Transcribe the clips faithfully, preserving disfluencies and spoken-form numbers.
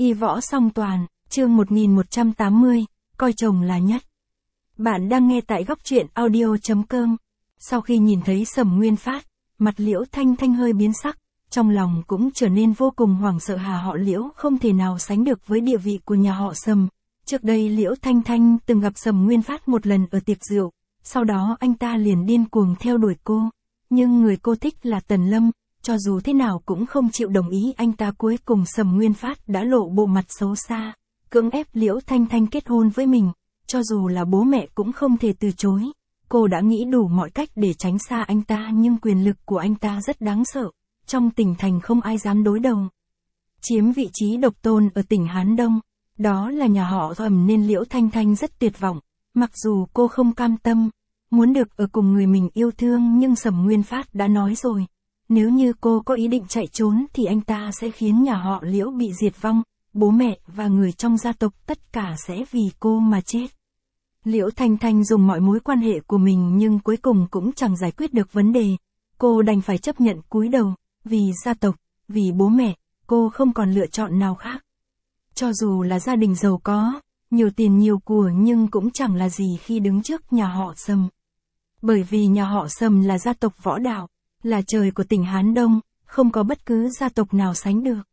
Y võ song toàn, chương một nghìn một trăm tám mươi, coi chồng là nhất. Bạn đang nghe tại góc truyện audio chấm com. Sau khi nhìn thấy Sầm Nguyên Phát, mặt Liễu Thanh Thanh hơi biến sắc, trong lòng cũng trở nên vô cùng hoảng sợ. Hà họ Liễu không thể nào sánh được với địa vị của nhà họ Sầm. Trước đây Liễu Thanh Thanh từng gặp Sầm Nguyên Phát một lần ở tiệc rượu, sau đó anh ta liền điên cuồng theo đuổi cô. Nhưng người cô thích là Tần Lâm, cho dù thế nào cũng không chịu đồng ý. Anh ta cuối cùng Sầm Nguyên Phát đã lộ bộ mặt xấu xa, cưỡng ép Liễu Thanh Thanh kết hôn với mình, cho dù là bố mẹ cũng không thể từ chối. Cô đã nghĩ đủ mọi cách để tránh xa anh ta, nhưng quyền lực của anh ta rất đáng sợ, trong tỉnh thành không ai dám đối đầu. Chiếm vị trí độc tôn ở tỉnh Hán Đông, đó là nhà họ Sầm, nên Liễu Thanh Thanh rất tuyệt vọng. Mặc dù cô không cam tâm, muốn được ở cùng người mình yêu thương, nhưng Sầm Nguyên Phát đã nói rồi, nếu như cô có ý định chạy trốn thì anh ta sẽ khiến nhà họ Liễu bị diệt vong, bố mẹ và người trong gia tộc tất cả sẽ vì cô mà chết. Liễu Thanh Thanh dùng mọi mối quan hệ của mình nhưng cuối cùng cũng chẳng giải quyết được vấn đề. Cô đành phải chấp nhận cúi đầu, vì gia tộc, vì bố mẹ, cô không còn lựa chọn nào khác. Cho dù là gia đình giàu có, nhiều tiền nhiều của, nhưng cũng chẳng là gì khi đứng trước nhà họ Sầm. Bởi vì nhà họ Sầm là gia tộc võ đạo, là trời của tỉnh Hán Đông, không có bất cứ gia tộc nào sánh được.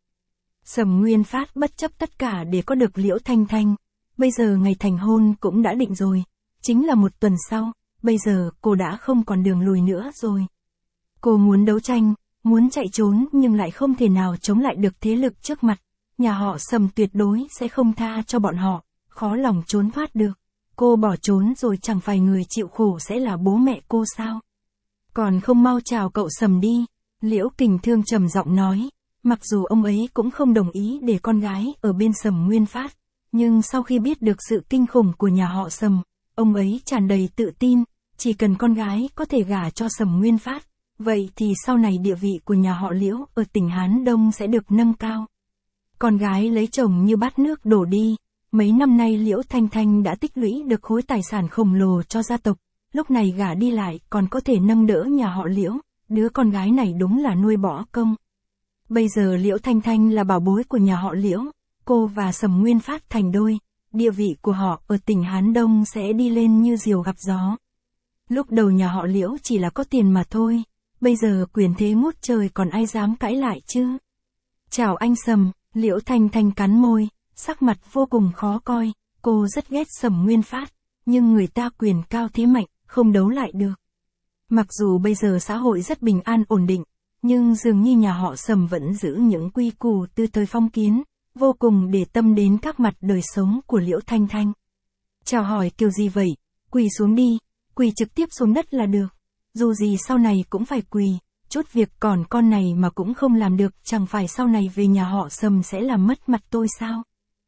Sầm Nguyên Phát bất chấp tất cả để có được Liễu Thanh Thanh. Bây giờ ngày thành hôn cũng đã định rồi, chính là một tuần sau, bây giờ cô đã không còn đường lùi nữa rồi. Cô muốn đấu tranh, muốn chạy trốn nhưng lại không thể nào chống lại được thế lực trước mặt. Nhà họ Sầm tuyệt đối sẽ không tha cho bọn họ, khó lòng trốn thoát được. Cô bỏ trốn rồi chẳng phải người chịu khổ sẽ là bố mẹ cô sao? Còn không mau chào cậu Sầm đi, Liễu Kình Thương trầm giọng nói. Mặc dù ông ấy cũng không đồng ý để con gái ở bên Sầm Nguyên Phát, nhưng sau khi biết được sự kinh khủng của nhà họ Sầm, ông ấy tràn đầy tự tin, chỉ cần con gái có thể gả cho Sầm Nguyên Phát, vậy thì sau này địa vị của nhà họ Liễu ở tỉnh Hán Đông sẽ được nâng cao. Con gái lấy chồng như bát nước đổ đi, mấy năm nay Liễu Thanh Thanh đã tích lũy được khối tài sản khổng lồ cho gia tộc, lúc này gả đi lại còn có thể nâng đỡ nhà họ Liễu, đứa con gái này đúng là nuôi bỏ công. Bây giờ Liễu Thanh Thanh là bảo bối của nhà họ Liễu, cô và Sầm Nguyên Phát thành đôi, địa vị của họ ở tỉnh Hán Đông sẽ đi lên như diều gặp gió. Lúc đầu nhà họ Liễu chỉ là có tiền mà thôi, bây giờ quyền thế ngút trời còn ai dám cãi lại chứ. Chào anh Sầm, Liễu Thanh Thanh cắn môi, sắc mặt vô cùng khó coi, cô rất ghét Sầm Nguyên Phát, nhưng người ta quyền cao thế mạnh, không đấu lại được. Mặc dù bây giờ xã hội rất bình an ổn định, nhưng dường như nhà họ Sầm vẫn giữ những quy củ từ thời phong kiến, vô cùng để tâm đến các mặt đời sống của Liễu Thanh Thanh. Chào hỏi kiểu gì vậy, quỳ xuống đi, quỳ trực tiếp xuống đất là được, dù gì sau này cũng phải quỳ, chút việc còn con này mà cũng không làm được, chẳng phải sau này về nhà họ Sầm sẽ làm mất mặt tôi sao?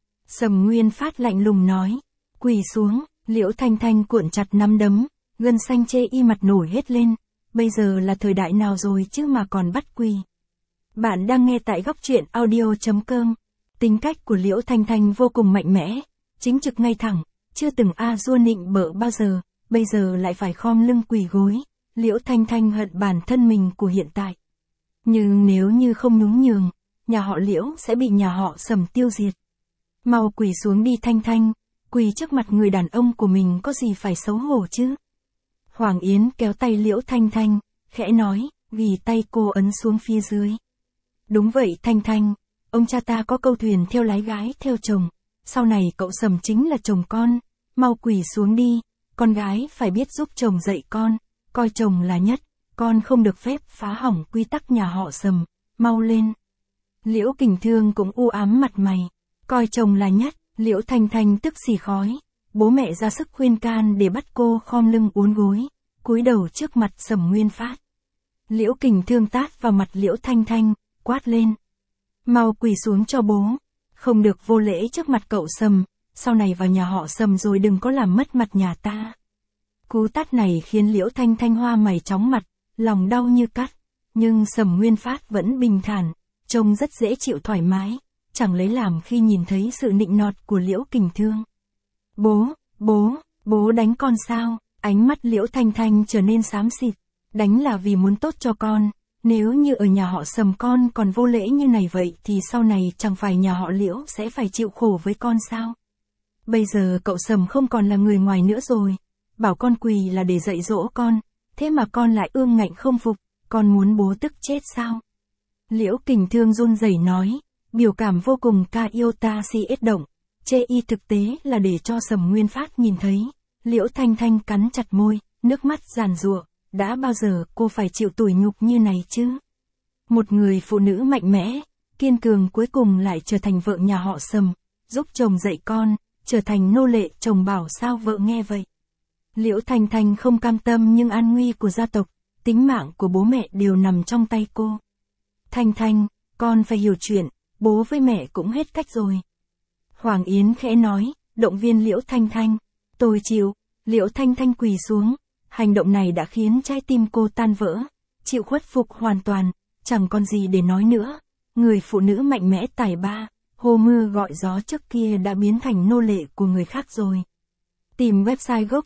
Sầm Nguyên Phát lạnh lùng nói, quỳ xuống, Liễu Thanh Thanh cuộn chặt nắm đấm, gân xanh chê y mặt nổi hết lên, bây giờ là thời đại nào rồi chứ mà còn bắt quỳ. Bạn đang nghe tại góc truyện audio chấm com. Tính cách của Liễu Thanh Thanh vô cùng mạnh mẽ, chính trực ngay thẳng, chưa từng a dua nịnh bợ bao giờ, bây giờ lại phải khom lưng quỳ gối. Liễu Thanh Thanh hận bản thân mình của hiện tại. Nhưng nếu như không nhún nhường, nhà họ Liễu sẽ bị nhà họ Sầm tiêu diệt. Mau quỳ xuống đi Thanh Thanh, quỳ trước mặt người đàn ông của mình có gì phải xấu hổ chứ. Hoàng Yến kéo tay Liễu Thanh Thanh, khẽ nói, vì tay cô ấn xuống phía dưới. Đúng vậy Thanh Thanh, ông cha ta có câu thuyền theo lái gái theo chồng, sau này cậu Sầm chính là chồng con, mau quỳ xuống đi, con gái phải biết giúp chồng dạy con, coi chồng là nhất, con không được phép phá hỏng quy tắc nhà họ Sầm, mau lên. Liễu Kình Thương cũng u ám mặt mày, coi chồng là nhất, Liễu Thanh Thanh tức xì khói, bố mẹ ra sức khuyên can để bắt cô khom lưng uốn gối, cúi đầu trước mặt Sầm Nguyên Phát. Liễu Kình Thương tát vào mặt Liễu Thanh Thanh, quát lên. Mau quỳ xuống cho bố, không được vô lễ trước mặt cậu Sầm, sau này vào nhà họ Sầm rồi đừng có làm mất mặt nhà ta. Cú tát này khiến Liễu Thanh Thanh hoa mày chóng mặt, lòng đau như cắt, nhưng Sầm Nguyên Phát vẫn bình thản, trông rất dễ chịu thoải mái, chẳng lấy làm khi nhìn thấy sự nịnh nọt của Liễu Kình Thương. Bố, bố, bố đánh con sao? Ánh mắt Liễu Thanh Thanh trở nên xám xịt, đánh là vì muốn tốt cho con, Nếu như ở nhà họ Sầm con còn vô lễ như này vậy thì sau này chẳng phải nhà họ Liễu sẽ phải chịu khổ với con sao? Bây giờ cậu Sầm không còn là người ngoài nữa rồi. Bảo con quỳ là để dạy dỗ con, thế mà con lại ương ngạnh không phục, con muốn bố tức chết sao? Liễu Kình Thương run rẩy nói, biểu cảm vô cùng ca yêu ta si ết động, chê y thực tế là để cho Sầm Nguyên Phát nhìn thấy. Liễu Thanh Thanh cắn chặt môi, nước mắt giàn giụa, đã bao giờ cô phải chịu tủi nhục như này chứ? Một người phụ nữ mạnh mẽ, kiên cường cuối cùng lại trở thành vợ nhà họ Sầm, giúp chồng dạy con, trở thành nô lệ chồng bảo sao vợ nghe vậy. Liễu Thanh Thanh không cam tâm nhưng an nguy của gia tộc, tính mạng của bố mẹ đều nằm trong tay cô. Thanh Thanh, con phải hiểu chuyện, bố với mẹ cũng hết cách rồi. Hoàng Yến khẽ nói, động viên Liễu Thanh Thanh. Tôi chịu. Liễu Thanh Thanh quỳ xuống, hành động này đã khiến trái tim cô tan vỡ, chịu khuất phục hoàn toàn, chẳng còn gì để nói nữa. Người phụ nữ mạnh mẽ tài ba, hô mưa gọi gió trước kia đã biến thành nô lệ của người khác rồi. Tìm website gốc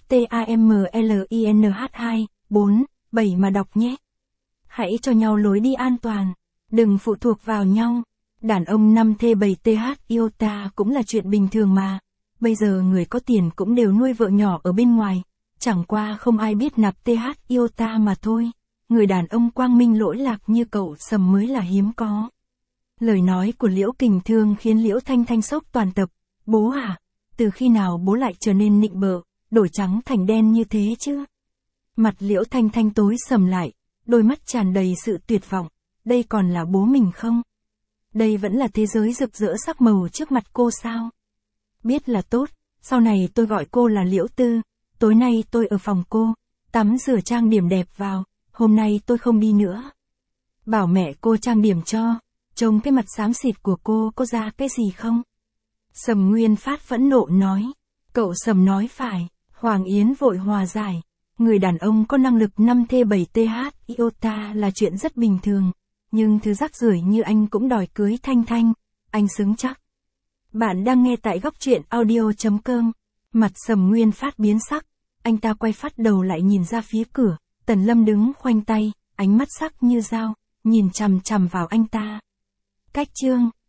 tamlinh hai, bốn, bảy mà đọc nhé. Hãy cho nhau lối đi an toàn, đừng phụ thuộc vào nhau. Đàn ông năm T bảy T H iota cũng là chuyện bình thường mà. Bây giờ người có tiền cũng đều nuôi vợ nhỏ ở bên ngoài, chẳng qua không ai biết nạp T H iota mà thôi. Người đàn ông quang minh lỗi lạc như cậu Sầm mới là hiếm có. Lời nói của Liễu Kình Thương khiến Liễu Thanh Thanh sốc toàn tập. Bố à, từ khi nào bố lại trở nên nịnh bợ, đổi trắng thành đen như thế chứ? Mặt Liễu Thanh Thanh tối sầm lại, đôi mắt tràn đầy sự tuyệt vọng. Đây còn là bố mình không? Đây vẫn là thế giới rực rỡ sắc màu trước mặt cô sao? Biết là tốt, sau này tôi gọi cô là Liễu Tư, tối nay tôi ở phòng cô, tắm rửa trang điểm đẹp vào, hôm nay tôi không đi nữa. Bảo mẹ cô trang điểm cho, trông cái mặt xám xịt của cô có ra cái gì không? Sầm Nguyên Phát phẫn nộ nói, cậu Sầm nói phải. Hoàng Yến vội hòa giải, người đàn ông có năng lực năm T bảy T H iota là chuyện rất bình thường, nhưng thứ rác rưởi như anh cũng đòi cưới Thanh Thanh, anh xứng chắc. Bạn đang nghe tại góc truyện audio.com. Mặt Sầm Nguyên Phát biến sắc, anh ta quay phát đầu lại nhìn ra phía cửa, Tần Lâm đứng khoanh tay, ánh mắt sắc như dao, nhìn chằm chằm vào anh ta. Cách chương